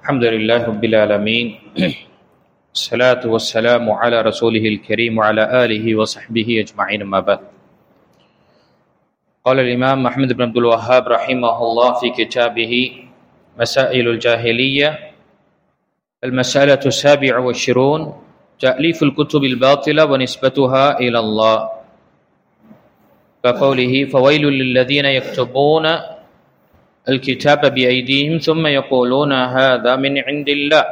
الحمد لله رب العالمين الصلاة والسلام على رسوله الكريم وعلى آله وصحبه أجمعين ما بعد قال الإمام أحمد بن عبد الوهاب رحمه الله في كتابه مسائل الجاهلية المسألة 27 تأليف الكتب الباطلة ونسبتها إلى الله كقوله فويل للذين يكتبون الكتاب بأيديهم ثم يقولون هذا من عند الله.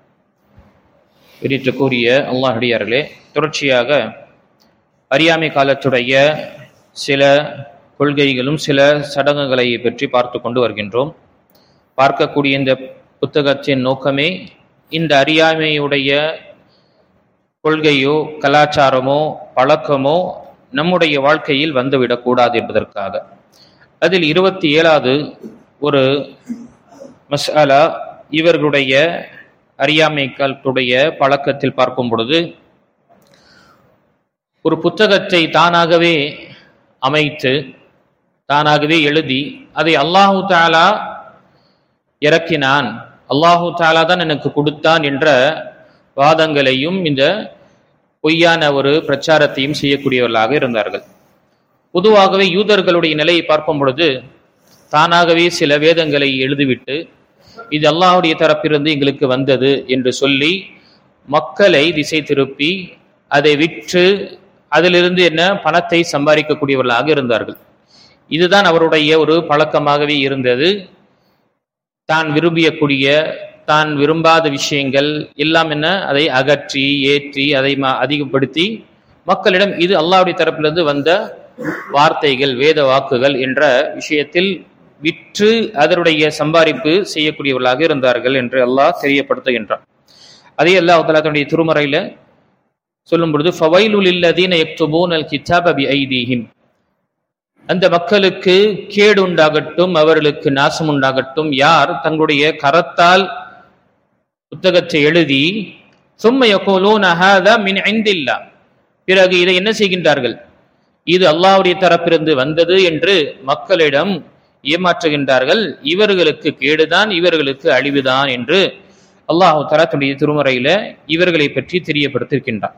கூறிய அல்லாஹ்விடையார்களே, தொடர்ச்சியாக அறியாமை காலத்துடைய சில கொள்கைகளும் சில சடங்குகளை பற்றி பார்த்து கொண்டு வருகின்றோம். பார்க்கக்கூடிய இந்த புத்தகத்தின் நோக்கமே இந்த அறியாமையுடைய கொள்கையோ கலாச்சாரமோ பழக்கமோ நம்முடைய வாழ்க்கையில் வந்துவிடக்கூடாது என்பதற்காக. அதில் 27வது ஒரு மஸ்அலா இவர்களுடைய அறியாமைகளுடைய பழக்கத்தில் பார்க்கும் பொழுது, ஒரு புத்தகத்தை தானாகவே அமைத்து தானாகவே எழுதி அதை அல்லாஹு தஆலா இறக்கினான், அல்லாஹு தஆலா தான் எனக்கு கொடுத்தான் என்ற வாதங்களையும் இந்த பொய்யான ஒரு பிரச்சாரத்தையும் செய்யக்கூடியவர்களாக இருந்தார்கள். பொதுவாகவே யூதர்களுடைய நிலையை பார்க்கும் பொழுது தானாகவே சில வேதங்களை எழுதிவிட்டு இது அல்லாஹ்வுடைய தரப்பிலிருந்து எங்களுக்கு வந்தது என்று சொல்லி மக்களை திசை திருப்பி அதை விற்று அதிலிருந்து என்ன பணத்தை சம்பாதிக்கக்கூடியவர்களாக இருந்தார்கள். இதுதான் அவருடைய ஒரு பழக்கமாகவே இருந்தது. தான் விரும்பியக்கூடிய தான் விரும்பாத விஷயங்கள் எல்லாம் என்ன அதை அகற்றி ஏற்றி அதை அதிகப்படுத்தி மக்களிடம் இது அல்லாஹ்வுடைய தரப்பிலிருந்து வந்த வார்த்தைகள் வேத வாக்குகள் என்ற விஷயத்தில் விற்று அதனுடைய சம்பாதிப்பு செய்யக்கூடியவர்களாக இருந்தார்கள் என்று அல்லாஹ் தெரியப்படுத்துகின்றான். அதே அல்லாஹ் தஆலா தன்னுடைய திருமறையில சொல்லும் பொழுது ஃபவைலுல் லில்லதீன யக்துபூனல் கிதாப பிஐதீஹிம், அந்த மக்களுக்கு கேடு உண்டாகட்டும், அவர்களுக்கு நாசம் உண்டாகட்டும், யார் தங்களுடைய கரத்தால் புத்தகத்தை எழுதி சும்ம யகூலூன ஹாதா மின் இன்தில்லாஹ், பிறகு இதை என்ன செய்கின்றார்கள், இது அல்லாஹ்வுடைய தரப்பிலிருந்து வந்தது என்று மக்களிடம் ஏமாற்றுகின்றார்கள். இவர்களுக்கு கேடுதான், இவர்களுக்கு அழிவுதான் என்று அல்லாஹ் தஆலா தன்னுடைய திருமறையில இவர்களை பற்றி தெரியப்படுத்திருக்கின்றார்.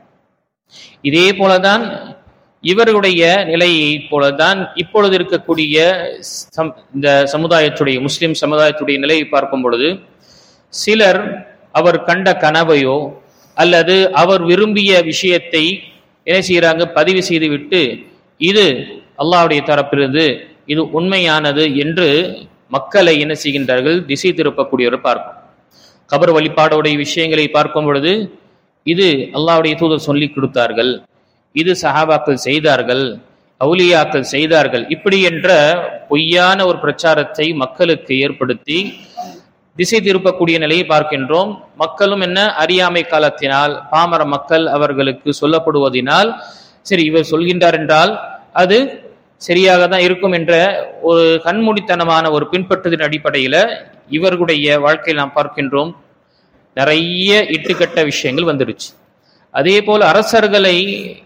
இதே போலதான் இவர்களுடைய நிலையை போலதான் இப்பொழுது இருக்கக்கூடிய இந்த சமுதாயத்துடைய முஸ்லிம் சமுதாயத்துடைய நிலையை பார்க்கும் பொழுது சிலர் அவர் கண்ட கனவையோ அல்லது அவர் விரும்பிய விஷயத்தை என்ன செய்யறாங்க, பதிவு செய்துவிட்டு இது அல்லாஹ்வுடைய தரப்பிலிருந்து இது உண்மையானது என்று மக்களை என்ன செய்கின்றார்கள், திசை திருப்பக்கூடியவர் பார்க்கும். கபர் வழிபாடுடைய விஷயங்களை பார்க்கும் பொழுது இது அல்லாஹ்வுடைய தூதர் சொல்லி கொடுத்தார்கள், இது சஹாபாக்கள் செய்தார்கள், அவுலியாக்கள் செய்தார்கள், இப்படி என்ற பொய்யான ஒரு பிரச்சாரத்தை மக்களுக்கு ஏற்படுத்தி திசை திருப்பக்கூடிய நிலையை பார்க்கின்றோம். மக்களும் என்ன அறியாமை காலத்தினால் பாமர மக்கள் அவர்களுக்கு சொல்லப்படுவதனால் சரி இவர் சொல்கின்றார் என்றால் அது சரியாக தான் இருக்கும் என்ற ஒரு கண்மூடித்தனமான ஒரு பின்பற்றுதலின் அடிப்படையில இவர்களுடைய வாழ்க்கையில் நாம் பார்க்கின்றோம் நிறைய இட்டுக்கட்ட விஷயங்கள் வந்துடுச்சு. அதே போல அரசர்களை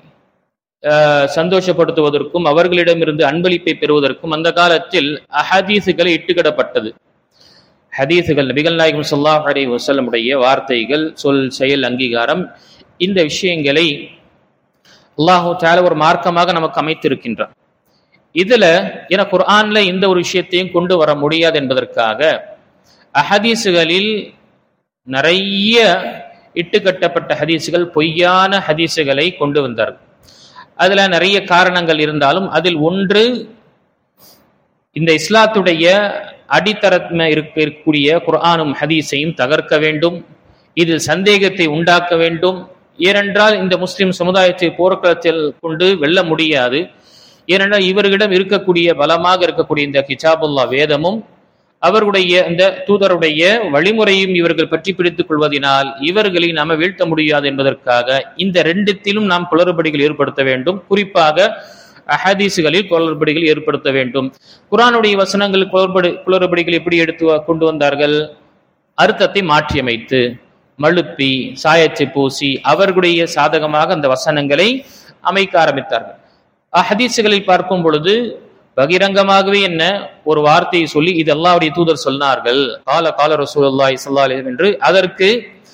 சந்தோஷப்படுத்துவதற்கும் அவர்களிடமிருந்து அன்பளிப்பை பெறுவதற்கும் அந்த காலத்தில் அஹதீசுகளை இட்டுக்கிடப்பட்டது. ஹதீசுகள் நபிகள் நாயகம் ஸல்லல்லாஹு அலைஹி வஸல்லம் உடைய வார்த்தைகள் சொல் செயல் அங்கீகாரம் இந்த விஷயங்களை அல்லாஹு தஆலா ஒரு மார்க்கமாக நமக்கு அமைத்திருக்கின்றார். இதுல என குர்ஆன்ல இந்த ஒரு விஷயத்தையும் கொண்டு வர முடியாது என்பதற்காக அஹதீசுகளில் நிறைய இட்டுக்கட்டப்பட்ட ஹதீசுகள் பொய்யான ஹதீசுகளை கொண்டு வந்தார்கள். அதுல நிறைய காரணங்கள் இருந்தாலும் அதில் ஒன்று இந்த இஸ்லாத்துடைய அடித்தரத்ம இருக்கக்கூடிய குர்ஆனும் ஹதீஸையும் தகர்க்க வேண்டும், இதில் சந்தேகத்தை உண்டாக்க வேண்டும். ஏனென்றால் இந்த முஸ்லிம் சமுதாயத்தை போர்க்களத்தில் கொண்டு வெல்ல முடியாது. ஏனென்றால் இவர்களிடம் இருக்கக்கூடிய பலமாக இருக்கக்கூடிய இந்த கிதாபுல்லாஹ் வேதமும் அவர்களுடைய இந்த தூதருடைய வழிமுறையும் இவர்கள் பற்றி பிடித்துக் கொள்வதனால் இவர்களை நாம வீழ்த்த முடியாது என்பதற்காக இந்த ரெண்டுத்திலும் நாம் குளறுபடிகள் ஏற்படுத்த வேண்டும். குறிப்பாக அஹதீசுகளில் குளறுபடிகள் ஏற்படுத்த வேண்டும். குர்ஆனுடைய வசனங்கள் குளறுபடிகள் எப்படி எடுத்து கொண்டு வந்தார்கள், அர்த்தத்தை மாற்றியமைத்து மழுப்பி சாயத்தை பூசி அவர்களுடைய சாதகமாக அந்த வசனங்களை அமைக்க ஆரம்பித்தார்கள். ஹதீசுகளில் பார்க்கும் பொழுது பகிரங்கமாகவே என்ன ஒரு வார்த்தையை சொல்லி இது அல்லாஹ்வுடைய தூதர் சொன்னார்கள், கால ரசூலுல்லாஹி ஸல்லல்லாஹு அலைஹி வஸல்லம் என்று அதற்கு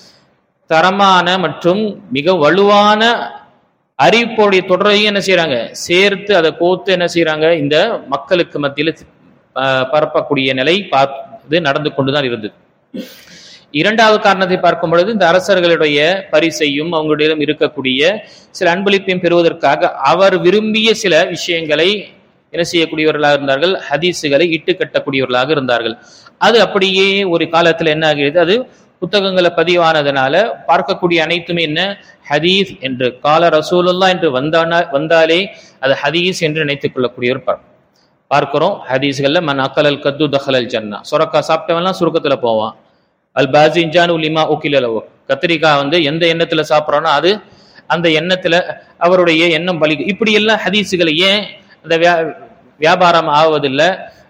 தரமான மற்றும் மிக வலுவான அறிவிப்போடைய தொடரையும் என்ன செய்யறாங்க, சேர்த்து அதை கோத்து என்ன செய்யறாங்க, இந்த மக்களுக்கு மத்தியில் பரப்பக்கூடிய நிலை நடந்து கொண்டுதான் இருந்தது. இரண்டாவது காரணத்தை பார்க்கும் பொழுது இந்த அரசர்களுடைய பரிசையும் அவங்களிடம் இருக்கக்கூடிய சில அன்பளிப்பையும் பெறுவதற்காக அவர் விரும்பிய சில விஷயங்களை என்ன செய்யக்கூடியவர்களாக இருந்தார்கள், ஹதீஸுகளை இட்டு கட்டக்கூடியவர்களாக இருந்தார்கள். அது அப்படியே ஒரு காலத்துல என்ன ஆகிறது, அது புத்தகங்களை பதிவானதுனால பார்க்கக்கூடிய அனைத்துமே என்ன ஹதீஸ் என்று கால ரசூலுல்லாஹ் என்று வந்தாலே அது ஹதீஸ் என்று நினைத்துக் கொள்ளக்கூடியவர் பார்க்கிறோம். ஹதீஸ்கள்ல மன் அக்கலல் கத்து தஹலல் ஜன்னா, சொரக்கா சாப்பிட்டவன்லாம் சுருக்கத்துல போவான். அல் பாசின்ஜானு லிமா உக்கிலோ, கத்திரிக்காய் எந்த எண்ணத்துல சாப்பிட்றானோ அது அந்த எண்ணத்துல அவருடைய எண்ணம் பலிக்கும். இப்படி எல்லாம் ஹதீஸுகளை ஏன் அந்த வியாபாரம் ஆவதில்லை,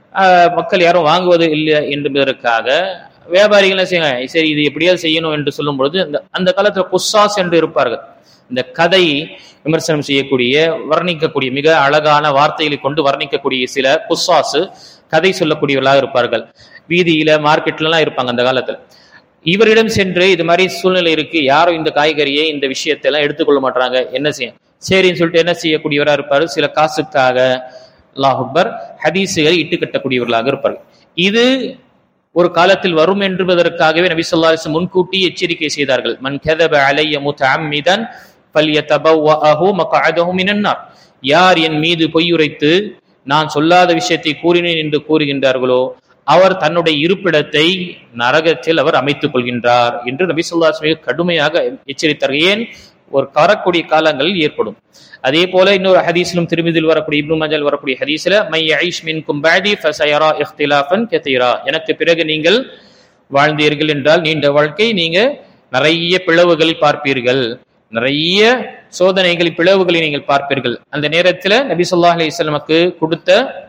மக்கள் யாரும் வாங்குவது இல்லை என்பதற்காக வியாபாரிகள் என்ன செய்யுங்க, சரி இது எப்படியாவது செய்யணும் என்று சொல்லும் பொழுது அந்த காலத்துல குஸ்ஸாஸ் என்று இருப்பார்கள். இந்த கதை விமர்சனம் செய்யக்கூடிய வர்ணிக்கக்கூடிய மிக அழகான வார்த்தைகளை கொண்டு வர்ணிக்கக்கூடிய சில குஸ்ஸாஸ் கதை சொல்லக்கூடியவர்களாக இருப்பார்கள். வீதியில மார்க்கெட்ல எல்லாம் இருப்பாங்க அந்த காலத்துல. இவரிடம் சென்று இது மாதிரி சூழ்நிலை இருக்கு, யாரும் இந்த காய்கறியை இந்த விஷயத்தை எல்லாம் எடுத்துக்கொள்ள மாட்டாங்க, என்ன செய்ய சரின்னு சொல்லிட்டு என்ன செய்யக்கூடியவராக இருப்பாரு, சில காசுக்காக அல்லாஹ் அக்பர் ஹதீஸுகளை இட்டு கட்டக்கூடியவர்களாக இருப்பார்கள். இது ஒரு காலத்தில் வரும் என்பதற்காகவே நபி ஸல்லல்லாஹு அலைஹி வஸல்லம் முன்கூட்டி எச்சரிக்கை செய்தார்கள். மன் கதப அலைய முத்தஅம்மிதன் ஃபல்யதபவ்வஅஹு மக்அதஹு மினன் நார், யார் என் மீது பொய்யுரைத்து நான் சொல்லாத விஷயத்தை கூறினேன் என்று கூறுகின்றார்களோ அவர் தன்னுடைய இருப்பிடத்தை நரகத்தில் அவர் அமைத்துக் கொள்கின்றார் என்று நபி ஸல்லல்லாஹு அலைஹி வஸல்லம் கடுமையாக எச்சரித்தார்கள். ஏன், ஒரு வரக்கூடிய காலங்களில் ஏற்படும். அதே போல இன்னொரு ஹதீஸிலும் திருமிதில் வரக்கூடிய இப்னு மாஜால் வரக்கூடிய ஹதீஸ்ல மை யஈஷ் மின்கும் பஅதி ஃபஸயரா இஃப்திலாஃபன் கதீரா, எனக்கு பிறகு நீங்கள் வாழ்ந்தீர்கள் என்றால் நீண்ட வாழ்க்கை, நீங்க நிறைய பிளவுகளை பார்ப்பீர்கள், நிறைய சோதனைகள் பிளவுகளை நீங்கள் பார்ப்பீர்கள். அந்த நேரத்தில் நபி ஸல்லல்லாஹு அலைஹி வஸல்லமுக்கு கொடுத்த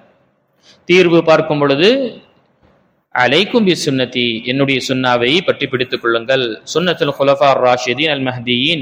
தீர்வு பார்க்கும் பொழுது அலைக்கும் பி சுன்னதி, என்னுடைய சுன்னாவை பற்றி பிடித்துக் கொள்ளுங்கள், சுன்னத்துல் குலஃபார் ராஷிதீன் அல் மஹ்தியின்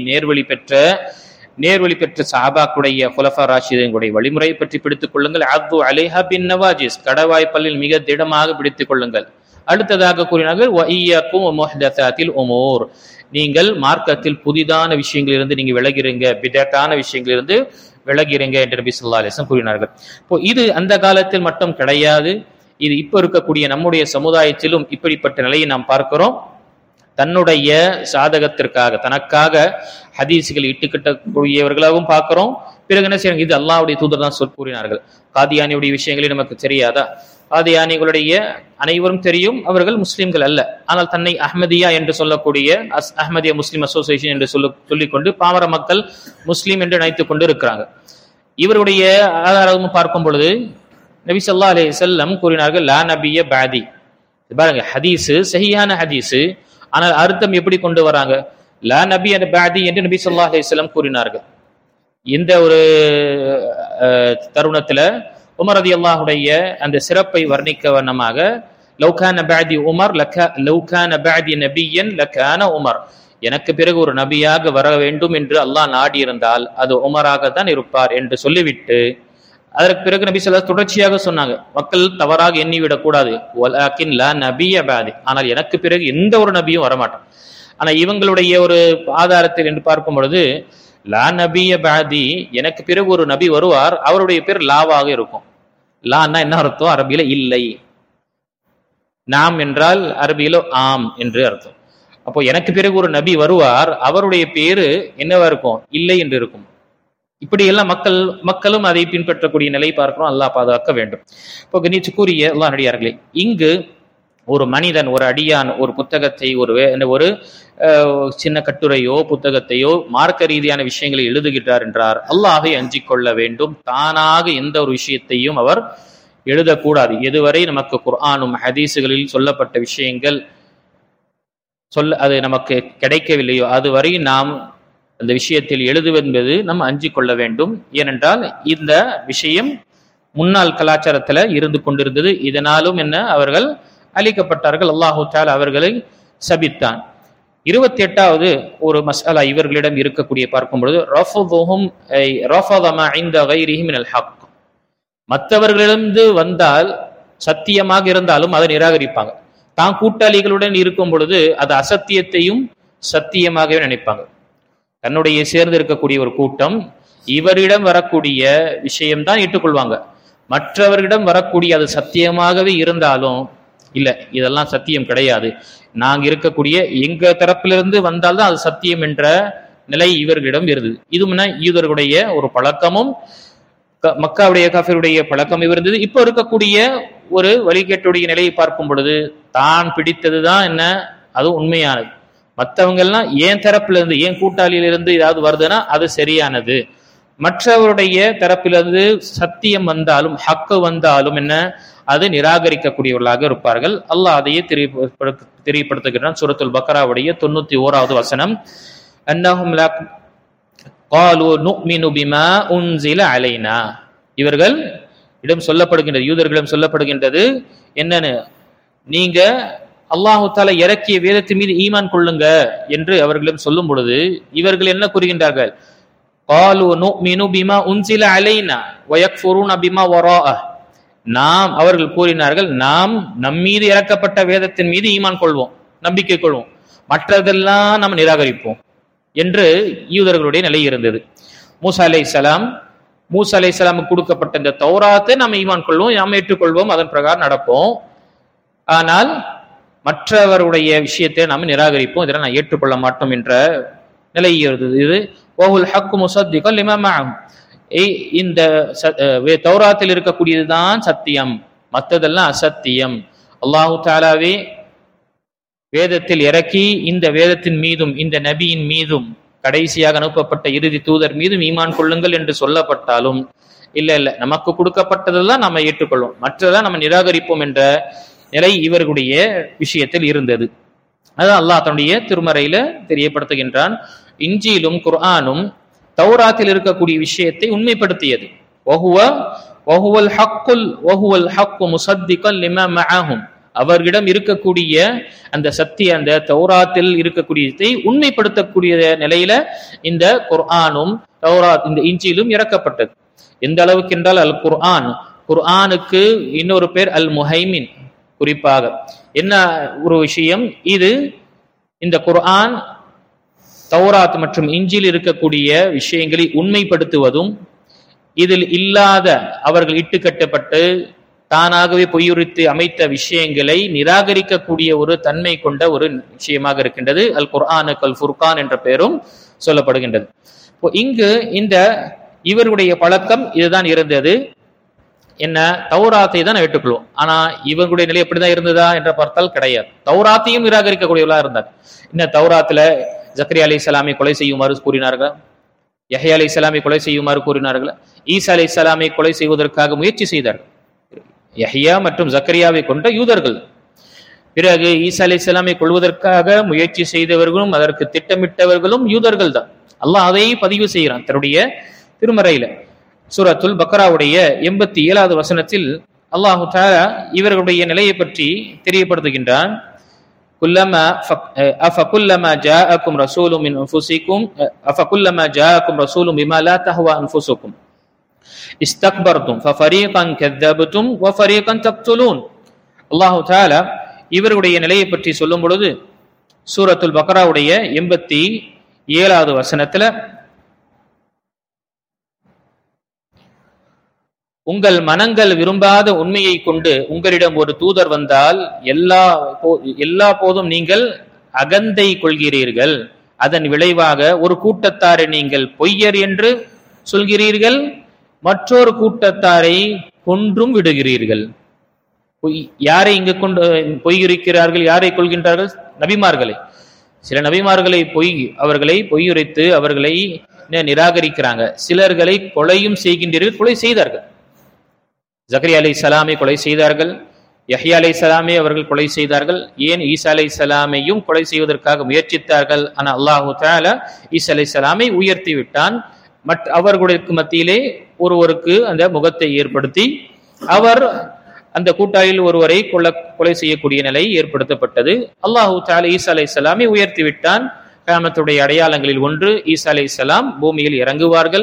நேர்வழி பெற்ற சஹாபாக்குடைய குலஃபா ராஷிதீன்களுடைய வழிமுறையை பற்றி பிடித்துக் கொள்ளுங்கள். அது அலைஹா பின் நவாஜிஸ், கடவாய்ப்பல்லில் மிக திடமாக பிடித்துக் கொள்ளுங்கள். அடுத்ததாக கூறினார்கள் வஇய்யாக்கும் முஹ்தஸாத்தில் உமூர், நீங்கள் மார்க்கத்தில் புதிதான விஷயங்களிலிருந்து நீங்க விலகிறீங்க, பிதத்தான விஷயங்களிலிருந்து விலகிறீங்க என்று நபி ஸல்லல்லாஹு அலைஹி வஸல்லம் கூறினார்கள். இப்போ இது அந்த காலத்தில் மட்டும் கிடையாது, இது இப்ப இருக்கக்கூடிய நம்முடைய சமுதாயத்திலும் இப்படிப்பட்ட நிலையை நாம் பார்க்கிறோம். தன்னுடைய சாதகத்திற்காக தனக்காக ஹதீஸ்கள் இட்டுக்கட்டக்கூடியவர்களாகவும் பார்க்கிறோம். பிறகு என்ன செய்யறாங்க, இது அல்லாஹ்வுடைய தூதர் தான் கூறினார்கள். காதியானியுடைய விஷயங்களே நமக்கு தெரியாதா? காதியானிகளுடைய அனைவரும் தெரியும், அவர்கள் முஸ்லிம்கள் அல்ல, ஆனால் தன்னை அஹ்மதியா என்று சொல்லக்கூடிய அஹ்மதியா முஸ்லிம் அசோசியேஷன் என்று சொல்லிக்கொண்டு பாமர மக்கள் முஸ்லீம் என்று நினைத்துக் கொண்டு இருக்கிறாங்க. இவருடைய ஆதாரமும் பார்க்கும் பொழுது நபி ஸல்லல்லாஹு அலைஹி வஸல்லம் கூறினார்கள் லா நபிய பாதி. பாருங்க, ஹதீஸு சஹீஹான ஹதீஸு, ஆனால் அர்த்தம் எப்படி கொண்டு வராங்க, லா நபிய பாதி என்று நபி ஸல்லல்லாஹு அலைஹி வஸல்லம் கூறினார்கள். இந்த ஒரு தருணத்துல உமர் ரலியல்லாஹுடைய அந்த சிறப்பை வர்ணிக்க வண்ணமாக லவ்கான பாதி உமர் லவ்கான பாதி நபியன் லகான உமர், எனக்கு பிறகு ஒரு நபியாக வர வேண்டும் என்று அல்லாஹ் நாடி இருந்தால் அது உமராகத்தான் இருப்பார் என்று சொல்லிவிட்டு அதற்கு பிறகு நபி ஸல்லல்லாஹு தொடர்ச்சியாக சொன்னாங்க, மக்கள் தவறாக எண்ணிவிடக் கூடாது, வலாக்கின் லா நபிய பாதி, ஆனால் எனக்கு பிறகு எந்த ஒரு நபியும் வரமாட்டான். ஆனா இவங்களுடைய ஒரு ஆதாரத்தில் என்று பார்க்கும் பொழுது லா நபிய பாதி, எனக்கு பிறகு ஒரு நபி வருவார், அவருடைய பேர் லாவாக இருக்கும். லான்னா என்ன அர்த்தம் அரபியில? இல்லை. நாம் என்றால் அரபியில ஆம் என்று அர்த்தம். அப்போ எனக்கு பிறகு ஒரு நபி வருவார், அவருடைய பேரு என்னவா இருக்கும்? இல்லை என்று இருக்கும். இப்படி எல்லாம் மக்களும் அதை பின்பற்றக்கூடிய நிலை பார்க்கிறோம். அல்லாஹ் பாதுகாக்க வேண்டும். இப்போ கணிச்சுக்குரிய அல்லாஹ் நடிகார்களே, இங்கு ஒரு மனிதன், ஒரு அடியான் ஒரு புத்தகத்தை ஒரு சின்ன கட்டுரையோ புத்தகத்தையோ மார்க்க ரீதியான விஷயங்களை எழுதுகிறார் என்றார், அல்லாஹை அஞ்சிக் கொள்ள வேண்டும். தானாக எந்த ஒரு விஷயத்தையும் அவர் எழுதக்கூடாது. எதுவரை நமக்கு குர்ஆனும் ஹதீஸுகளில் சொல்லப்பட்ட விஷயங்கள் அது நமக்கு கிடைக்கவில்லையோ அதுவரை நாம் அந்த விஷயத்தில் எழுதுவென்பது நம்ம அஞ்சிக் கொள்ள வேண்டும். ஏனென்றால் இந்த விஷயம் முன்னாள் கலாச்சாரத்துல இருந்து கொண்டிருந்தது. இதனாலும் என்ன, அவர்கள் அழிக்கப்பட்டார்கள். அல்லாஹு தஆலா அவர்களை சபித்தான். 28வது ஒரு மஸ்அலா இவர்களிடம் இருக்கக்கூடிய பார்க்கும் பொழுது ரஃபதுஹும் ரஃபத மா இன்த கைரிஹி மினல் ஹக், மற்றவர்களிடந்து வந்தால் சத்தியமாக இருந்தாலும் அதை நிராகரிப்பாங்க. தான் கூட்டாளிகளுடன் இருக்கும் பொழுது அது அசத்தியத்தையும் சத்தியமாகவே நினைப்பாங்க. தன்னுடைய சேர்ந்து இருக்கக்கூடிய ஒரு கூட்டம் இவரிடம் வரக்கூடிய விஷயம்தான் ஏற்றுக்கொள்வாங்க. மற்றவர்களிடம் வரக்கூடிய அது சத்தியமாகவே இருந்தாலும் இல்ல, இதெல்லாம் சத்தியம் கிடையாது, நாங்க இருக்கக்கூடிய எங்க தரப்பிலிருந்து வந்தால்தான் அது சத்தியம் என்ற நிலை இவர்களிடம் இருந்தது. இது முன்ன யூதர்களுடைய ஒரு பழக்கமும் மக்காவுடைய காஃபிருடைய பழக்கம் இருந்தது. இப்போ இருக்கக்கூடிய ஒரு வழிகேட்டுடைய நிலையை பார்க்கும் பொழுது தான் பிடித்ததுதான் என்ன, அது உண்மையானது. மற்றவங்க எல்லாம் ஏன் தரப்புல இருந்து, ஏன் கூட்டாளியிலிருந்து ஏதாவது வருதுன்னா அது சரியானது. மற்றவருடைய தரப்பிலிருந்து சத்தியம் வந்தாலும் ஹக்கு வந்தாலும் என்ன, அது நிராகரிக்கக்கூடியவர்களாக இருப்பார்கள். அல்லாஹ் அதையே தெரியப்படுத்துகிறான். சூரத்துல் பக்ராவுடைய 91வது வசனம், அன்னஹும் லா காலு நுமினு பிமா உன்சில அலைனா. இவர்கள் இடம் சொல்லப்படுகின்றது, யூதர்களிடம் சொல்லப்படுகின்றது என்னன்னு, நீங்க அல்லாஹு தஆலா இறக்கிய வேதத்தின் மீது ஈமான் கொள்ளுங்க என்று அவர்களிடம் சொல்லும் பொழுது இவர்கள் என்ன கூறுகின்றார்கள், காலு நுமினு பிமா உன்சில அலைனா வயக்ஃபுரூன பிமா வராஅ. அவர்கள் கூறினார்கள், நாம் நம்மீது இறக்கப்பட்ட வேதத்தின் மீது ஈமான் கொள்வோம், நம்பிக்கை கொள்வோம், மற்றதெல்லாம் நாம் நிராகரிப்போம் என்று யூதர்களுடைய நிலை இருந்தது. மூசா அலைஹிஸ்ஸலாமுக்கு கொடுக்கப்பட்ட இந்த தௌராத்தை நாம் ஈமான் கொள்வோம், நாம் ஏற்றுக்கொள்வோம், அதன் பிரகாரம் நடப்போம். ஆனால் மற்றவருடைய விஷயத்தை நாம் நிராகரிப்போம், இதெல்லாம் நான் ஏற்றுக்கொள்ள மாட்டோம் என்ற நிலை இருந்தது. இது வஹுல் ஹக்கு முஸத்திகன் லிமா மஅஹும், இந்த தௌராத்தில் இருக்கக்கூடியதுதான் சத்தியம், மற்றதெல்லாம் அசத்தியம். அல்லாஹு தஆலாவே வேதத்தில் இறக்கி இந்த வேதத்தின் மீதும் இந்த நபியின் மீதும் கடைசியாக அனுப்பப்பட்ட இறுதி தூதர் மீதும் ஈமான் கொள்ளுங்கள் என்று சொல்லப்பட்டாலும் இல்ல நமக்கு கொடுக்கப்பட்டதெல்லாம் நம்ம ஏற்றுக்கொள்வோம், மற்றதான் நம்ம நிராகரிப்போம் என்ற நிலை இவர்களுடைய விஷயத்தில் இருந்தது. அதான் அல்லாஹ் தன்னுடைய திருமறையில தெரியப்படுத்துகின்றான். இஞ்சிலும் குர்ஆனும் தௌராத்தில் இருக்கக்கூடிய விஷயத்தை உண்மைப்படுத்தியது. அவர்களிடம் இருக்கக்கூடிய அந்த சத்திய, அந்த தௌராத்தில் இருக்கக்கூடியதை உண்மைப்படுத்தக்கூடிய நிலையில இந்த குர்ஆனும் தௌராத் இந்த இஞ்சிலும் இறக்கப்பட்டது. எந்த அளவுக்கு என்றால் அல் குர்ஆனுக்கு இன்னொரு பேர் அல் முஹைமின். குறிப்பாக என்ன ஒரு விஷயம், இது இந்த குர்ஆன் தௌராத் மற்றும் இஞ்சில் இருக்கக்கூடிய விஷயங்களை உண்மைப்படுத்துவதும், இதில் இல்லாத அவர்கள் இட்டுக்கட்டப்பட்டு தானாகவே பொய்யுரித்து அமைத்த விஷயங்களை நிராகரிக்கக்கூடிய ஒரு தன்மை கொண்ட ஒரு விஷயமாக இருக்கின்றது. அல் குர்ஆனுக்கு அல் ஃபுர்கான் என்ற பெயரும் சொல்லப்படுகின்றது. இங்கு இந்த இவருடைய பழக்கம் இதுதான் இருந்தது. என்ன, தௌராத்தை தான் ஏற்றுக்கொள்வோம். ஆனா இவங்களுடைய நிலை எப்படிதான் இருந்ததா என்ற பார்த்தால் கிடையாது. தௌராத்தையும் நிராகரிக்கக்கூடியவர்களா இருந்தார். இந்த தௌராத்துல ஜக்கரியா அலைஹிஸ்ஸலாமை கொலை செய்யுமாறு கூறினார்கள், யஹ்யா அலைஹிஸ்ஸலாமை கொலை செய்யுமாறு கூறினார்கள், ஈசா அலைஹிஸ்ஸலாமை கொலை செய்வதற்காக முயற்சி செய்தார்கள். யஹ்யா மற்றும் ஜக்கரியாவை கொண்ட யூதர்கள். பிறகு ஈசா அலைஹிஸ்ஸலாமை கொள்வதற்காக முயற்சி செய்தவர்களும் அதற்கு திட்டமிட்டவர்களும் யூதர்கள் தான். அல்லாஹ் அதை பதிவு செய்கிறான் தன்னுடைய திருமறையில. சூரத்துல் பக்ராவுடைய 87வது வசனத்தில் அல்லாஹு தஆலா இவர்களுடைய நிலையை பற்றி தெரியப்படுத்துகின்றான். அஃபகுல்லமா ஜாஅக்கும் ரசூலும் மின் அன்ஃபுசிக்கும் அஃபகுல்லமா ஜாஅக்கும் ரசூலும் பிமா லா தஹவா அன்ஃபுசுக்கும் இஸ்தக்பர்தும் ஃபஃபரீகன் கذبتم வஃபரீகன் தக்துலூன். அல்லாஹு தஆலா இவருடைய நிலையை பற்றி சொல்லும் பொழுது சூரத்துல் பக்ராவுடைய 87வது வசனத்துல, உங்கள் மனங்கள் விரும்பாத உண்மையை கொண்டு உங்களிடம் ஒரு தூதர் வந்தால் எல்லா போதும் நீங்கள் அகந்தை கொள்கிறீர்கள். அதன் விளைவாக ஒரு கூட்டத்தாரை நீங்கள் பொய்யர் என்று சொல்கிறீர்கள், மற்றொரு கூட்டத்தாரை கொன்றும் விடுகிறீர்கள். யாரை இங்கு கொண்டு பொய்யுரைக்கிறார்கள், யாரை கொள்கின்றார்கள்? நபிமார்களை. சில நபிமார்களை அவர்களை பொய்யுரைத்து அவர்களை நிராகரிக்கிறாங்க. சிலர்களை கொலையும் செய்கின்றீர்கள், கொலை செய்தார்கள். ஜக்கரியா அலைஹிஸ்ஸலாமை கொலை செய்தார்கள், யஹ்யா அலைஹிஸ்ஸலாமை அவர்கள் கொலை செய்தார்கள். ஏன், ஈசா அலைஹிஸ்ஸலாமையும் கொலை செய்வதற்காக முயற்சித்தார்கள். ஆனால் அல்லாஹு தஆலா ஈசா அலைஹிஸ்ஸலாமை உயர்த்தி விட்டான். அவர்களுக்கு மத்தியிலே ஒருவருக்கு அந்த முகத்தை ஏற்படுத்தி அவர் அந்த கூட்டாளியில் ஒருவரை கொலை செய்யக்கூடிய நிலை ஏற்படுத்தப்பட்டது. அல்லாஹு தஆலா ஈசா அலைஹிஸ்ஸலாமை உயர்த்தி விட்டான். கியாமத்துடைய அடையாளங்களில் ஒன்று, ஈசா அலைஹிஸ்ஸலாம் பூமியில் இறங்குவார்கள்.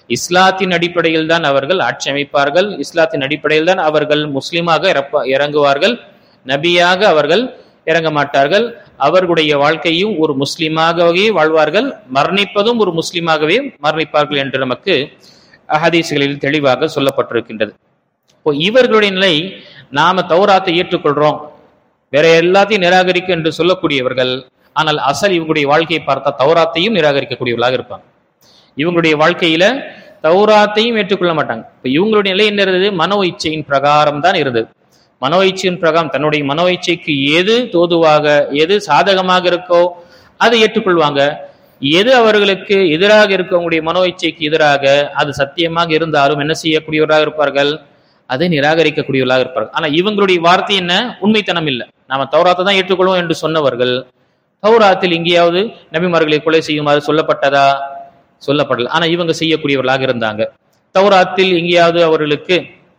இஸ்லாத்தின் அடிப்படையில் தான் அவர்கள் ஆட்சி அமைப்பார்கள், இஸ்லாத்தின் அடிப்படையில் தான் அவர்கள் முஸ்லிமாக இறங்குவார்கள், நபியாக அவர்கள் இறங்க மாட்டார்கள். அவர்களுடைய வாழ்க்கையும் ஒரு முஸ்லிமாகவே வாழ்வார்கள், மரணிப்பதும் ஒரு முஸ்லிமாகவே மரணிப்பார்கள் என்று நமக்கு ஹதீஸ்களில் தெளிவாக சொல்லப்பட்டிருக்கின்றது. இப்போ இவர்களுடைய நிலை, நாம தௌராத்தை ஏற்றுக்கொள்றோம், வேற எல்லாத்தையும் நிராகரிக்க என்று சொல்லக்கூடியவர்கள், ஆனால் அசல் இவங்களுடைய வாழ்க்கையை பார்த்தா தௌராத்தையும் நிராகரிக்கக்கூடியவர்களாக இருப்பாங்க. இவங்களுடைய வாழ்க்கையில தௌராத்தையும் ஏற்றுக்கொள்ள மாட்டாங்க. இப்ப இவங்களுடைய நிலை என்ன இருந்தது? மனோ இச்சையின் பிரகாரம் தான் இருந்தது. மனோ இச்சையின் பிரகாரம் தன்னுடைய மனோ இச்சைக்கு எது தோதுவாக, எது சாதகமாக இருக்கோ அதை ஏற்றுக்கொள்வாங்க. எது அவர்களுக்கு எதிராக இருக்கவங்களுடைய மனோ இச்சைக்கு எதிராக, அது சத்தியமாக இருந்தாலும் என்ன செய்யக்கூடியவராக இருப்பார்கள்? அதை நிராகரிக்கக்கூடியவர்களாக இருப்பார்கள். ஆனா இவங்களுடைய வார்த்தை என்ன? உண்மைத்தனம் இல்லை. நாம தௌராத்தை தான் ஏற்றுக்கொள்வோம் என்று சொன்னவர்கள், தௌராத்தில் எங்கேயாவது நபிமார்களை கொலை செய்யுமாறு சொல்லப்பட்டதா? சொல்லப்படல. ஆனா இவங்க செய்யக்கூடியவர்களாக இருந்தாங்க. தௌராத்தில் எங்கேயாவது அவர்களுக்கு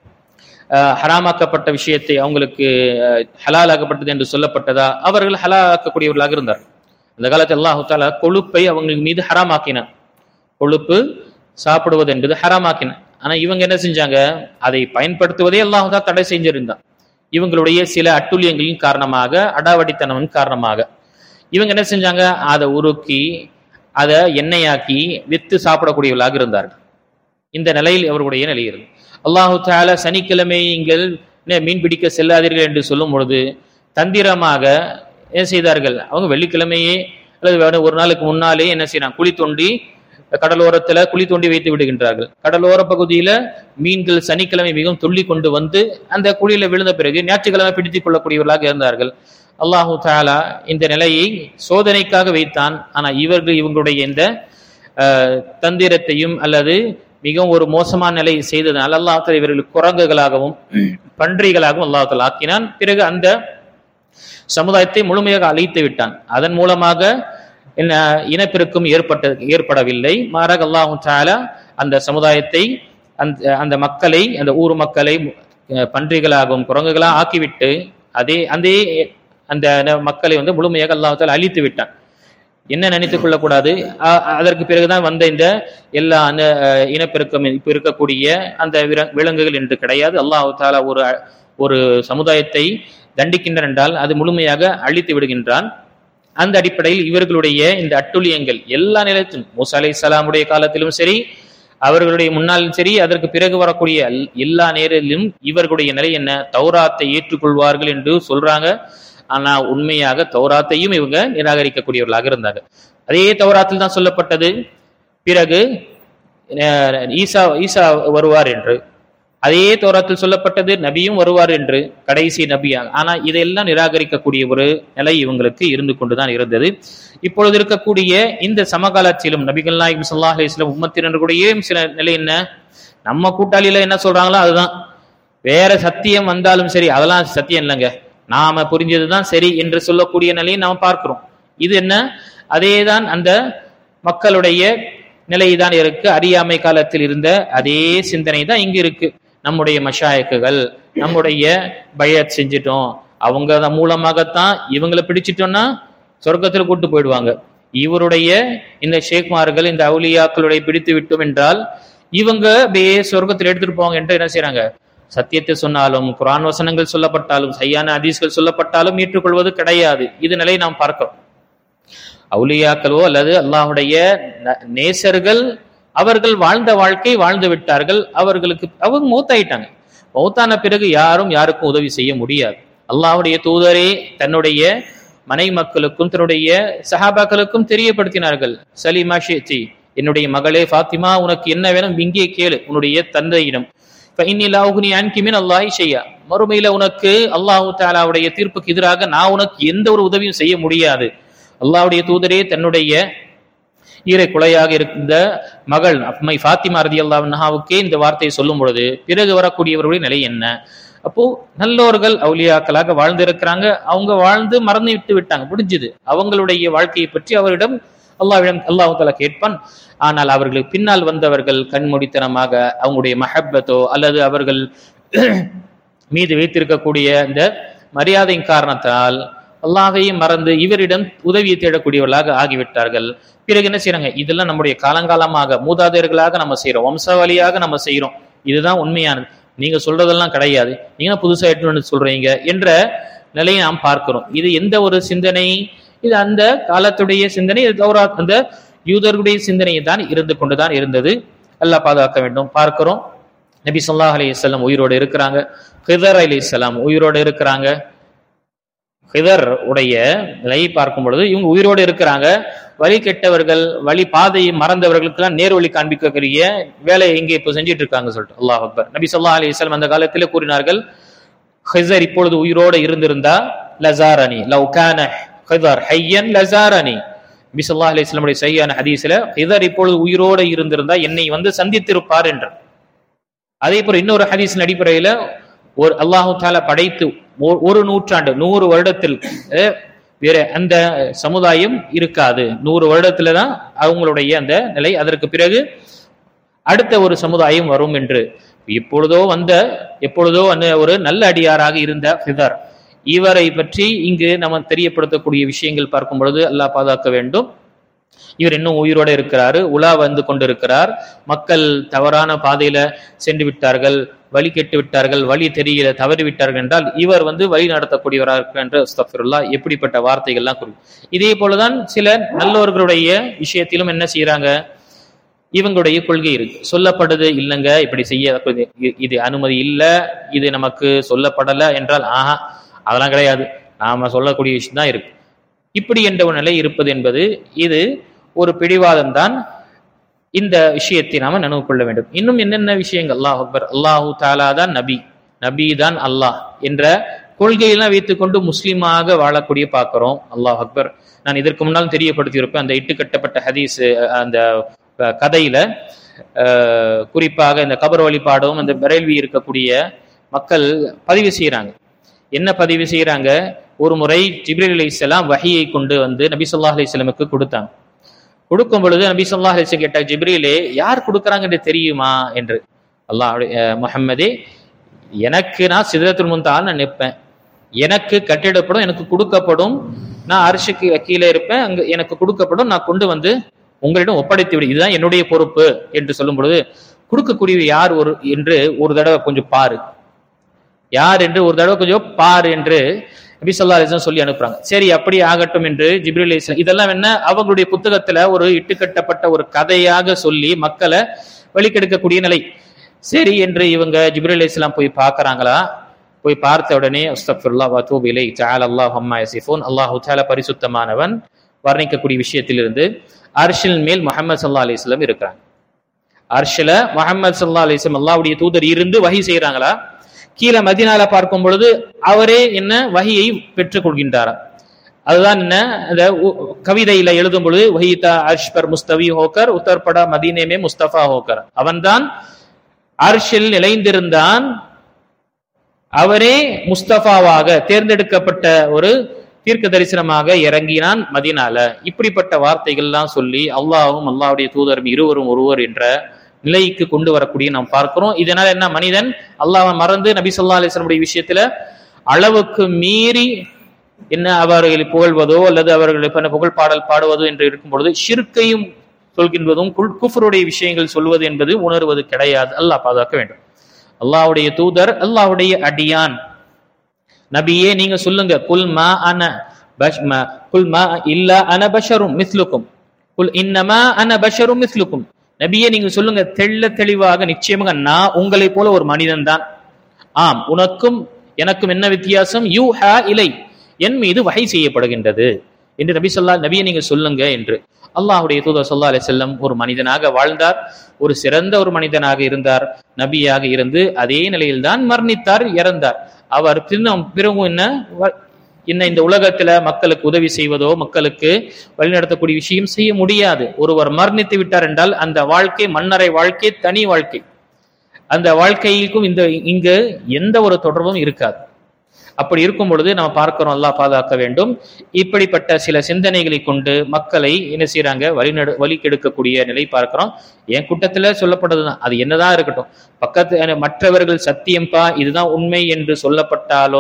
ஹராமாக்கப்பட்ட விஷயத்தை அவங்களுக்கு ஹலாலாக்கப்பட்டது என்று சொல்லப்பட்டதா? அவர்கள் ஹலாலாக்கக்கூடியவர்களாக இருந்தார். அந்த காலத்தில் அல்லாஹு தஆலா கொழுப்பை அவங்களுக்கு மீது ஹராமாக்கினான். கொழுப்பு சாப்பிடுவது என்பது ஹராமாக்கினான். ஆனா இவங்க என்ன செஞ்சாங்க? அதை பயன்படுத்துவதே அல்லாஹு தஆலா தடை செஞ்சிருந்தான். இவங்களுடைய சில அட்டுழியங்களின் காரணமாக, அடாவடித்தனமின் காரணமாக இவங்க என்ன செஞ்சாங்க? அதை உருக்கி அதை எண்ணெயாக்கி வித்து சாப்பிடக்கூடியவர்களாக இருந்தார்கள். இந்த நிலையில் அவர்களுடைய நிலை இருக்கு. அல்லாஹு தஆலா சனிக்கிழமை நீங்கள் மீன் பிடிக்க செல்லாதீர்கள் என்று சொல்லும் பொழுது தந்திரமாக என்ன செய்தார்கள்? அவங்க வெள்ளிக்கிழமையே அல்லது ஒரு நாளுக்கு முன்னாலே என்ன செய்யறாங்க? குழி தோண்டி கடலோரத்துல குழி தோண்டி வைத்து விடுகின்றார்கள். கடலோர பகுதியில மீன்கள் சனிக்கிழமை மிகவும் துள்ளி கொண்டு வந்து அந்த குழியில விழுந்த பிறகு ஞாயிற்றுக்கிழமை பிடித்துக் கொள்ளக்கூடியவர்களாக இருந்தார்கள். அல்லாஹு தஆலா இந்த நிலையை சோதனைக்காக வைத்தான். ஆனா இவங்களுடைய இந்த தந்திரத்தையும் அல்லது மிகவும் ஒரு மோசமான நிலை செய்ததனால் அல்லாஹ் தஆலா இவர்களுக்கு குரங்குகளாகவும் பன்றிகளாகவும் அல்லாஹ் தஆலா ஆக்கினான். பிறகு அந்த சமுதாயத்தை முழுமையாக அழித்து விட்டான். அதன் மூலமாக இனப்பெருக்கம் ஏற்படவில்லை. மாறாக அல்லாஹ் தஆலா அந்த சமுதாயத்தை, அந்த மக்களை, அந்த ஊர் மக்களை பன்றிகளாகவும் குரங்குகளாக ஆக்கிவிட்டு அந்த மக்களை முழுமையாக அல்லாஹ் தஆலா அழித்து விட்டான். என்ன நினைத்துக் கொள்ளக்கூடாது, அதற்கு பிறகுதான் வந்த இந்த எல்லா இனப்பெருக்கம் இப்ப இருக்கக்கூடிய அந்த விலங்குகள் என்று கிடையாது. அல்லாஹ் தஆலா ஒரு சமுதாயத்தை தண்டிக்கின்றான் என்றால் அது முழுமையாக அழித்து விடுகின்றான். அந்த அடிப்படையில் இவர்களுடைய இந்த அட்டுழியங்கள் எல்லா நிலையத்திலும், மூசா அலைஹிஸ்ஸலாமுடைய காலத்திலும் சரி, அவர்களுடைய முன்னாலும் சரி, அதற்கு பிறகு வரக்கூடிய எல்லா நேரத்திலும் இவர்களுடைய நிலை என்ன? தௌராத்தை ஏற்றுக்கொள்வார்கள் என்று சொல்றாங்க. ஆனா உண்மையாக தௌராத்தையும் இவங்க நிராகரிக்கக்கூடியவர்களாக இருந்தாங்க. அதே தௌராத்தில் தான் சொல்லப்பட்டது பிறகு ஈசா வருவார் என்று. அதே தௌராத்தில் சொல்லப்பட்டது நபியும் வருவார் என்று, கடைசி நபியாக. ஆனா இதையெல்லாம் நிராகரிக்கக்கூடிய ஒரு நிலை இவங்களுக்கு இருந்து கொண்டுதான் இருந்தது. இப்பொழுது இருக்கக்கூடிய இந்த சமகாலத்திலும் நபிகள் நாயகம் ஸல்லல்லாஹு அலைஹி வஸல்லம் உம்மத்தினர்களுடைய சில நிலை என்ன? நம்ம கூட்டாளியில என்ன சொல்றாங்களோ அதுதான். வேற சத்தியம் வந்தாலும் சரி, அதெல்லாம் சத்தியம் இல்லைங்க, நாம புரிஞ்சதுதான் சரி என்று சொல்லக்கூடிய நிலையை நாம் பார்க்கிறோம். இது என்ன? அதேதான் அந்த மக்களுடைய நிலைதான் இருக்கு. அறியாமை காலத்தில் இருந்த அதே சிந்தனை தான் இங்கு இருக்கு. நம்முடைய மஷாயிக்குகள் நம்முடைய பையத் செஞ்சிட்டோம், அவங்க மூலமாகத்தான் இவங்களை பிடிச்சிட்டோம்னா சொர்க்கத்தில் கூட்டு போயிடுவாங்க. இவருடைய இந்த ஷேக்மார்கள், இந்த அவுலியாக்களுடைய பிடித்து விட்டோம் என்றால் இவங்க அப்படியே சொர்க்கத்தில் எடுத்துட்டு போவாங்க என்று என்ன செய்யறாங்க? சத்தியத்தை சொன்னாலும், குர்ஆன் வசனங்கள் சொல்லப்பட்டாலும், சையான ஹதீஸ்கள் சொல்லப்பட்டாலும் ஏற்றுக்கொள்வது கிடையாது. இது நிலையை நாம் பார்க்கிறோம். அவுலியாக்களோ அல்லது அல்லாஹுடைய நேசர்கள் அவர்கள் வாழ்ந்த வாழ்க்கை வாழ்ந்து விட்டார்கள். அவங்க மௌத்தாயிட்டாங்க. மௌத்தான பிறகு யாரும் யாருக்கும் உதவி செய்ய முடியாது. அல்லாஹுடைய தூதரே தன்னுடைய மனை மக்களுக்கும் தன்னுடைய சஹாபாக்களுக்கும் தெரியப்படுத்தினார்கள். சலீமா ஷித்தி, என்னுடைய மகளே ஃபாத்திமா, உனக்கு என்ன வேணும் இங்கே கேளு உன்னுடைய தந்தையிடம். மறுமையில உனக்கு அல்லாஹு தஆலாவுடைய தீர்ப்புக்கு எதிராக நான் உனக்கு எந்த ஒரு உதவியும் செய்ய முடியாது. அல்லாஹ்வுடைய தூதரே தன்னுடைய ஈரை குலையாக இருந்த மகள் அம்மை ஃபாத்திமா ரலியல்லாஹு அன்ஹாவுக்கே இந்த வார்த்தையை சொல்லும் பொழுது பிறகு வரக்கூடியவர்களுடைய நிலை என்ன? அப்போ நல்லோர்கள் அவுலியாக்களாக வாழ்ந்திருக்கிறாங்க, அவங்க வாழ்ந்து மறந்து விட்டாங்க, முடிஞ்சது. அவங்களுடைய வாழ்க்கையை பற்றி அவரிடம் அல்லாஹ் தஆலா கேட்பான். ஆனால் அவர்களுக்கு பின்னால் வந்தவர்கள் கண்மூடித்தனமாக அவங்களுடைய மஹப்பத்தோ அல்லது அவர்கள் மீது வைத்திருக்கக்கூடிய இந்த மரியாதையின் காரணத்தால் அல்லாஹையும் மறந்து இவரிடம் உதவியை தேடக்கூடியவர்களாக ஆகிவிட்டார்கள். பிறகு என்ன செய்யறாங்க? இதெல்லாம் நம்முடைய காலங்காலமாக மூதாதையர்களாக நம்ம செய்யறோம், வம்சாவளியாக நம்ம செய்யறோம், இதுதான் உண்மையானது, நீங்க சொல்றதெல்லாம் கிடையாது, நீங்க புதுசா எட்டு சொல்றீங்க என்ற நிலையை நாம் பார்க்கிறோம். இது எந்த ஒரு சிந்தனை? இது அந்த காலத்துடைய சிந்தனை, அந்த யூதர்களுடைய சிந்தனையை தான் இருந்து கொண்டுதான் இருந்தது. அல்லாஹ் பாதுகாக்க வேண்டும். பார்க்கிறோம், நபி ஸல்லல்லாஹு அலைஹி வஸல்லம் உயிரோடு இருக்கிறாங்க, ஹிதர் அலைஹிஸ்ஸலாம் உயிரோடு இருக்கிறாங்க. ஹிதர் உடைய நிலையை பார்க்கும் பொழுது இவங்க உயிரோடு இருக்கிறாங்க. வழி கெட்டவர்கள், வழி பாதையை மறந்தவர்களுக்கெல்லாம் நேர் வழி காண்பிக்கக்கூடிய வேலையை இங்கே இப்போ செஞ்சிட்டு இருக்காங்க சொல்லிட்டு அல்லாஹ் அக்பர். நபி ஸல்லல்லாஹு அலைஹி வஸல்லம் அந்த காலத்திலே கூறினார்கள், ஹிதர் இப்பொழுது உயிரோடு இருந்திருந்தா லஸாரனி லவ் கான ஹிதர் ஹய்யன் லஸாரனி. நபி ஸல்லல்லாஹு அலைஹி வஸல்லம் உடைய சஹீஹான ஹதீஸ்ல ஹிதர் இப்பொழுது உயிரோடு இருந்திருந்தா என்னை வந்து சந்தித்திருப்பார் என்றார். அதே போல இன்னொரு ஹதீஸின் அடிப்படையில ஒரு அல்லாஹு தஆலா படைத்து ஒரு நூற்றாண்டு 100 வருடத்தில் வேற அந்த சமுதாயம் இருக்காது, 100 வருடத்துல தான் அவங்களுடைய அந்த நிலை, அதற்கு பிறகு அடுத்த ஒரு சமுதாயம் வரும் என்று. எப்பொழுதோ அந்த ஒரு நல்ல அடியாராக இருந்த ஹிதர், இவரை பற்றி இங்கு நம்ம தெரியப்படுத்தக்கூடிய விஷயங்கள் பார்க்கும் பொழுது அல்லாஹ் பாதுகாக்க வேண்டும். இவர் இன்னும் உயிரோட இருக்கிறாரு, உலா வந்து கொண்டிருக்கிறார். மக்கள் தவறான பாதையில சென்று விட்டார்கள், வழி கெட்டு விட்டார்கள், வழி தெரியல, தவறி விட்டார்கள் என்றால் இவர் வந்து வழி நடத்தக்கூடியவராக இருக்கிறார் என்று அஸ்தக்ஃபிருல்லாஹ் எப்படிப்பட்ட வார்த்தைகள்லாம் குறி. இதே போலதான் சில நல்லவர்களுடைய விஷயத்திலும் என்ன செய்யறாங்க, இவங்களுடைய கொள்கை இருக்கு, சொல்லப்படுது இல்லைங்க இப்படி செய்ய, இது அனுமதி இல்லை, இது நமக்கு சொல்லப்படலை என்றால் அதெல்லாம் கிடையாது, நாம சொல்லக்கூடிய விஷயம் தான் இருக்கு, இப்படி என்ற ஒரு நிலை இருப்பது என்பது இது ஒரு பிடிவாதம் தான். இந்த விஷயத்தை நாம நினைவு கொள்ள வேண்டும். இன்னும் என்னென்ன விஷயங்கள், அல்லாஹ் அக்பர், அல்லாஹு தஆலா தான் நபி தான் அல்லாஹ் என்ற கொள்கையெல்லாம் வைத்துக்கொண்டு முஸ்லீமாக வாழக்கூடிய பார்க்கிறோம். அல்லாஹ் அக்பர். நான் இதற்கு முன்னால் தெரியப்படுத்தி இருப்பேன், அந்த இட்டுக்கட்டப்பட்ட ஹதீஸ் அந்த கதையில குறிப்பாக இந்த கபர் வழிபாடும் அந்த பரேல்வி இருக்கக்கூடிய மக்கள் பதிவு செய்யறாங்க. என்ன பதிவு செய்யறாங்க? ஒரு முறை ஜிப்ரீல் அலைஹிஸ்ஸலாம் வஹியை கொண்டு வந்து நபி ஸல்லல்லாஹு அலைஹி வஸல்லமுக்கு கொடுத்தாங்க. கொடுக்கும் பொழுது நபி ஸல்லல்லாஹு அலைஹி வஸல்லம் கேட்டாங்க, ஜிப்ரீலே யார் கொடுக்கறாங்க என்று தெரியுமா என்று. அல்லாஹ் முஹம்மதே, எனக்கு நான் சிதறத்துல் முன்தஹா நான் நிற்பேன், எனக்கு கட்டிடப்படும், எனக்கு கொடுக்கப்படும், நான் அர்ஷுக்கு கீழே இருப்பேன், அங்க எனக்கு கொடுக்கப்படும், நான் கொண்டு வந்து உங்களிடம் ஒப்படைத்து விடு, இதுதான் என்னுடைய பொறுப்பு என்று சொல்லும் பொழுது, கொடுக்கக்கூடிய யார் என்று ஒரு தடவை கொஞ்சம் பாரு, யார் என்று ஒரு தடவை கொஞ்சம் பாரு என்று நபி ஸல்லல்லாஹு அலைஹி வஸல்லம் சொல்லி அனுப்புறாங்க. சரி அப்படி ஆகட்டும் என்று ஜிப்ரீல் அலைஹிஸ்ஸலாம், இதெல்லாம் என்ன அவங்களுடைய புத்தகத்துல ஒரு இட்டுக்கட்டப்பட்ட ஒரு கதையாக சொல்லி மக்களை வழிகெடுக்கக்கூடிய நிலை. சரி என்று இவங்க ஜிப்ரீல் அலைஹிஸ்ஸலாம் போய் பார்க்கறாங்களா, போய் பார்த்த உடனே அஸ்தக்ஃபிருல்லாஹ் வ அதூபு இலைஹி தஆலா அல்லாஹு அம்மா யசிஃபூன், அல்லாஹு தஆலா பரிசுத்தமானவன், வர்ணிக்கக்கூடிய விஷயத்திலிருந்து அர்ஷில் மேல் முஹம்மது ஸல்லல்லாஹு அலைஹி வஸல்லம் இருக்கிறாங்க. அர்ஷில முஹம்மது ஸல்லல்லாஹு அலைஹி வஸல்லம் அல்லாஹ்வுடைய தூதர் இருந்து வஹி செய்யறாங்களா, கீழே மதீனால பார்க்கும் பொழுது அவரே என்ன வஹியை பெற்றுக் கொள்கின்றாரா. அதுதான் என்ன அந்த கவிதையில எழுதும் பொழுது வஹீதா அர்ஷ் பர் முஸ்தவி ஹோக்கர் உத்தர் படா மதீனே மே முஸ்தபா ஹோக்கர், அவன்தான் அர்ஷில் நிலைந்திருந்தான், அவரே முஸ்தபாவாக தேர்ந்தெடுக்கப்பட்ட ஒரு தீர்க்க தரிசனமாக இறங்கினான் மதீனால. இப்படிப்பட்ட வார்த்தைகள்லாம் சொல்லி அல்லாஹ்வும் அல்லாஹ்வுடைய தூதரும் இருவரும் ஒருவர் என்ற நிலைக்கு கொண்டு வரக்கூடிய நாம் பார்க்கிறோம். இதனால என்ன, மனிதன் அல்லாஹ்வை மறந்து நபி ஸல்லல்லாஹு அலைஹி வஸல்லம் விஷயத்துல அளவுக்கு மீறி என்ன அவர்களை புகழ்வதோ அல்லது அவர்களை புகழ் பாடல் பாடுவதோ என்று இருக்கும் பொழுது ஷிர்கையும் சொல்கின்றதும் குஃப்ருடைய விஷயங்கள் சொல்வது என்பது உணர்வது கிடையாது. அல்லாஹ் பாதுகாக்க வேண்டும். அல்லாஹ்வுடைய தூதர், அல்லாஹ்வுடைய அடியான் நபியே நீங்க சொல்லுங்க, குல் மா இல்லா அன பஷரும் மிஸ்லுக்கும், குல் இன்னமா அன பஷரும் மிஸ்லுக்கும், நபியே நீங்க சொல்லுங்க தெள்ள தெளிவாக, நிச்சயமாக நான் உங்களை போல ஒரு மனிதன் தான், ஆம் உனக்கும் எனக்கும் என்ன வித்தியாசம், யூஹா இலை, என் மீது வஹை செய்யப்படுகின்றது என்று நபியே நீங்க சொல்லுங்க என்று. அல்லாஹ்வுடைய தூதர் ஸல்லல்லாஹு அலைஹி வஸல்லம் ஒரு மனிதனாக வாழ்ந்தார், ஒரு சிறந்த ஒரு மனிதனாக இருந்தார், நபியாக இருந்து அதே நிலையில் தான் மரணித்தார், இறந்தார். அவர் பிறகு என்ன இந்த உலகத்துல மக்களுக்கு உதவி செய்வதோ மக்களுக்கு வழிநடத்தக்கூடிய விஷயம் செய்ய முடியாது. ஒருவர் மரணித்து விட்டார் என்றால் அந்த வாழ்க்கை மன்னரை வாழ்க்கை, தனி வாழ்க்கை, அந்த வாழ்க்கைக்கும் இங்கு எந்த ஒரு தொடர்பும் இருக்காது. அப்படி இருக்கும் பொழுது நம்ம பார்க்கிறோம், அல்லாஹ் பாதுகாக்க வேண்டும். இப்படிப்பட்ட சில சிந்தனைகளை கொண்டு மக்களை என்ன செய்யறாங்க, வழி கெடுக்கக்கூடிய நிலை பார்க்கிறோம். என் கூட்டத்துல சொல்லப்பட்டதுதான், அது என்னதான் இருக்கட்டும், பக்கத்து மற்றவர்கள் சத்தியம்பா இதுதான் உண்மை என்று சொல்லப்பட்டாலும்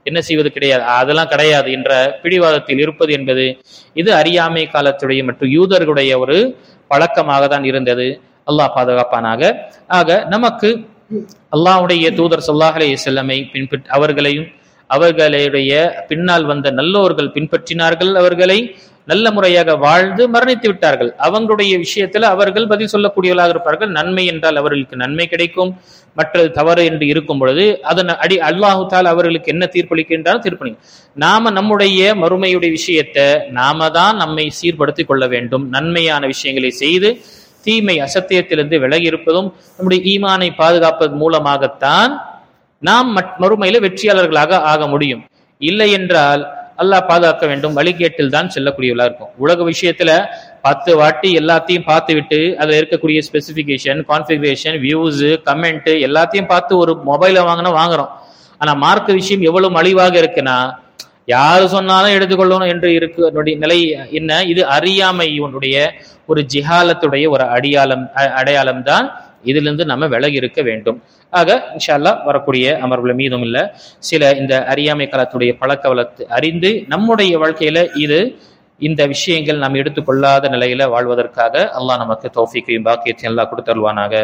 என்ன செய்வது கிடையாது, அதெல்லாம் கிடையாது என்ற பிடிவாதத்தில் இருப்பது என்பது இது அறியாமை காலத்துடைய மற்றும் யூதர்களுடைய ஒரு பழக்கமாக தான் இருந்தது. அல்லாஹ் பாதுகாப்பானாக. ஆக நமக்கு அல்லாஹ்வுடைய தூதர் ஸல்லல்லாஹு அலைஹி வஸல்லமை அவர்களையும் அவர்களுடைய பின்னால் வந்த நல்லோர்கள் பின்பற்றினார்கள், அவர்களை நல்ல முறையாக வாழ்ந்து மரணித்து விட்டார்கள். அவங்களுடைய விஷயத்துல அவர்கள் பதில் சொல்லக்கூடியவர்களாக இருப்பார்கள். நன்மை என்றால் அவர்களுக்கு நன்மை கிடைக்கும், மற்றது தவறு என்று இருக்கும் பொழுது அதன் அல்லாஹு தஆலா அவர்களுக்கு என்ன தீர்ப்பளிக்கின்றாலும் தீர்ப்பளிக்கும். நாம நம்முடைய மறுமையுடைய விஷயத்தை நாம தான் நம்மை சீர்படுத்திக் கொள்ள வேண்டும். நன்மையான விஷயங்களை செய்து தீமை அசத்தியத்திலிருந்து விலகி இருப்பதும் நம்முடைய ஈமானை பாதுகாப்பது மூலமாகத்தான் நாம் மறுமையில வெற்றியாளர்களாக ஆக முடியும். இல்லை என்றால் அல்லாஹ் பாதுகாக்க வேண்டும், வழிகேட்டில் தான் செல்லக்கூடியவர்களா இருக்கும். உலக விஷயத்துல 10 வாட்டி எல்லாத்தையும் பார்த்து விட்டு அதுல இருக்கக்கூடிய ஸ்பெசிபிகேஷன், கான்ஃபிகரேஷன், வியூஸ், கமெண்ட் எல்லாத்தையும் பார்த்து ஒரு மொபைலை வாங்குறோம். ஆனா மார்க்க விஷயம் எவ்வளவு மலிவாக இருக்குன்னா யாரு சொன்னாலும் எடுத்துக்கொள்ளணும் என்று இருக்கு நிலை என்ன? இது அறியாமையுடைய ஒரு ஜிஹாலத்துடைய ஒரு அடையாளம் தான். இதிலிருந்து நம்ம விலகி இருக்க வேண்டும். ஆக இன்ஷா அல்லாஹ் வரக்கூடிய அமர்வுல மீதும் இல்ல சில இந்த அறியாமை காலத்துடைய பழக்க வழக்கு அறிந்து நம்முடைய வாழ்க்கையில இந்த விஷயங்கள் நாம் எடுத்துக்கொள்ளாத நிலையில வாழ்வதற்காக அல்லாஹ் நமக்கு தௌஃபீக்கையும் பாக்கியத்தையும் அல்லாஹ் கொடுத்தருள்வானாக.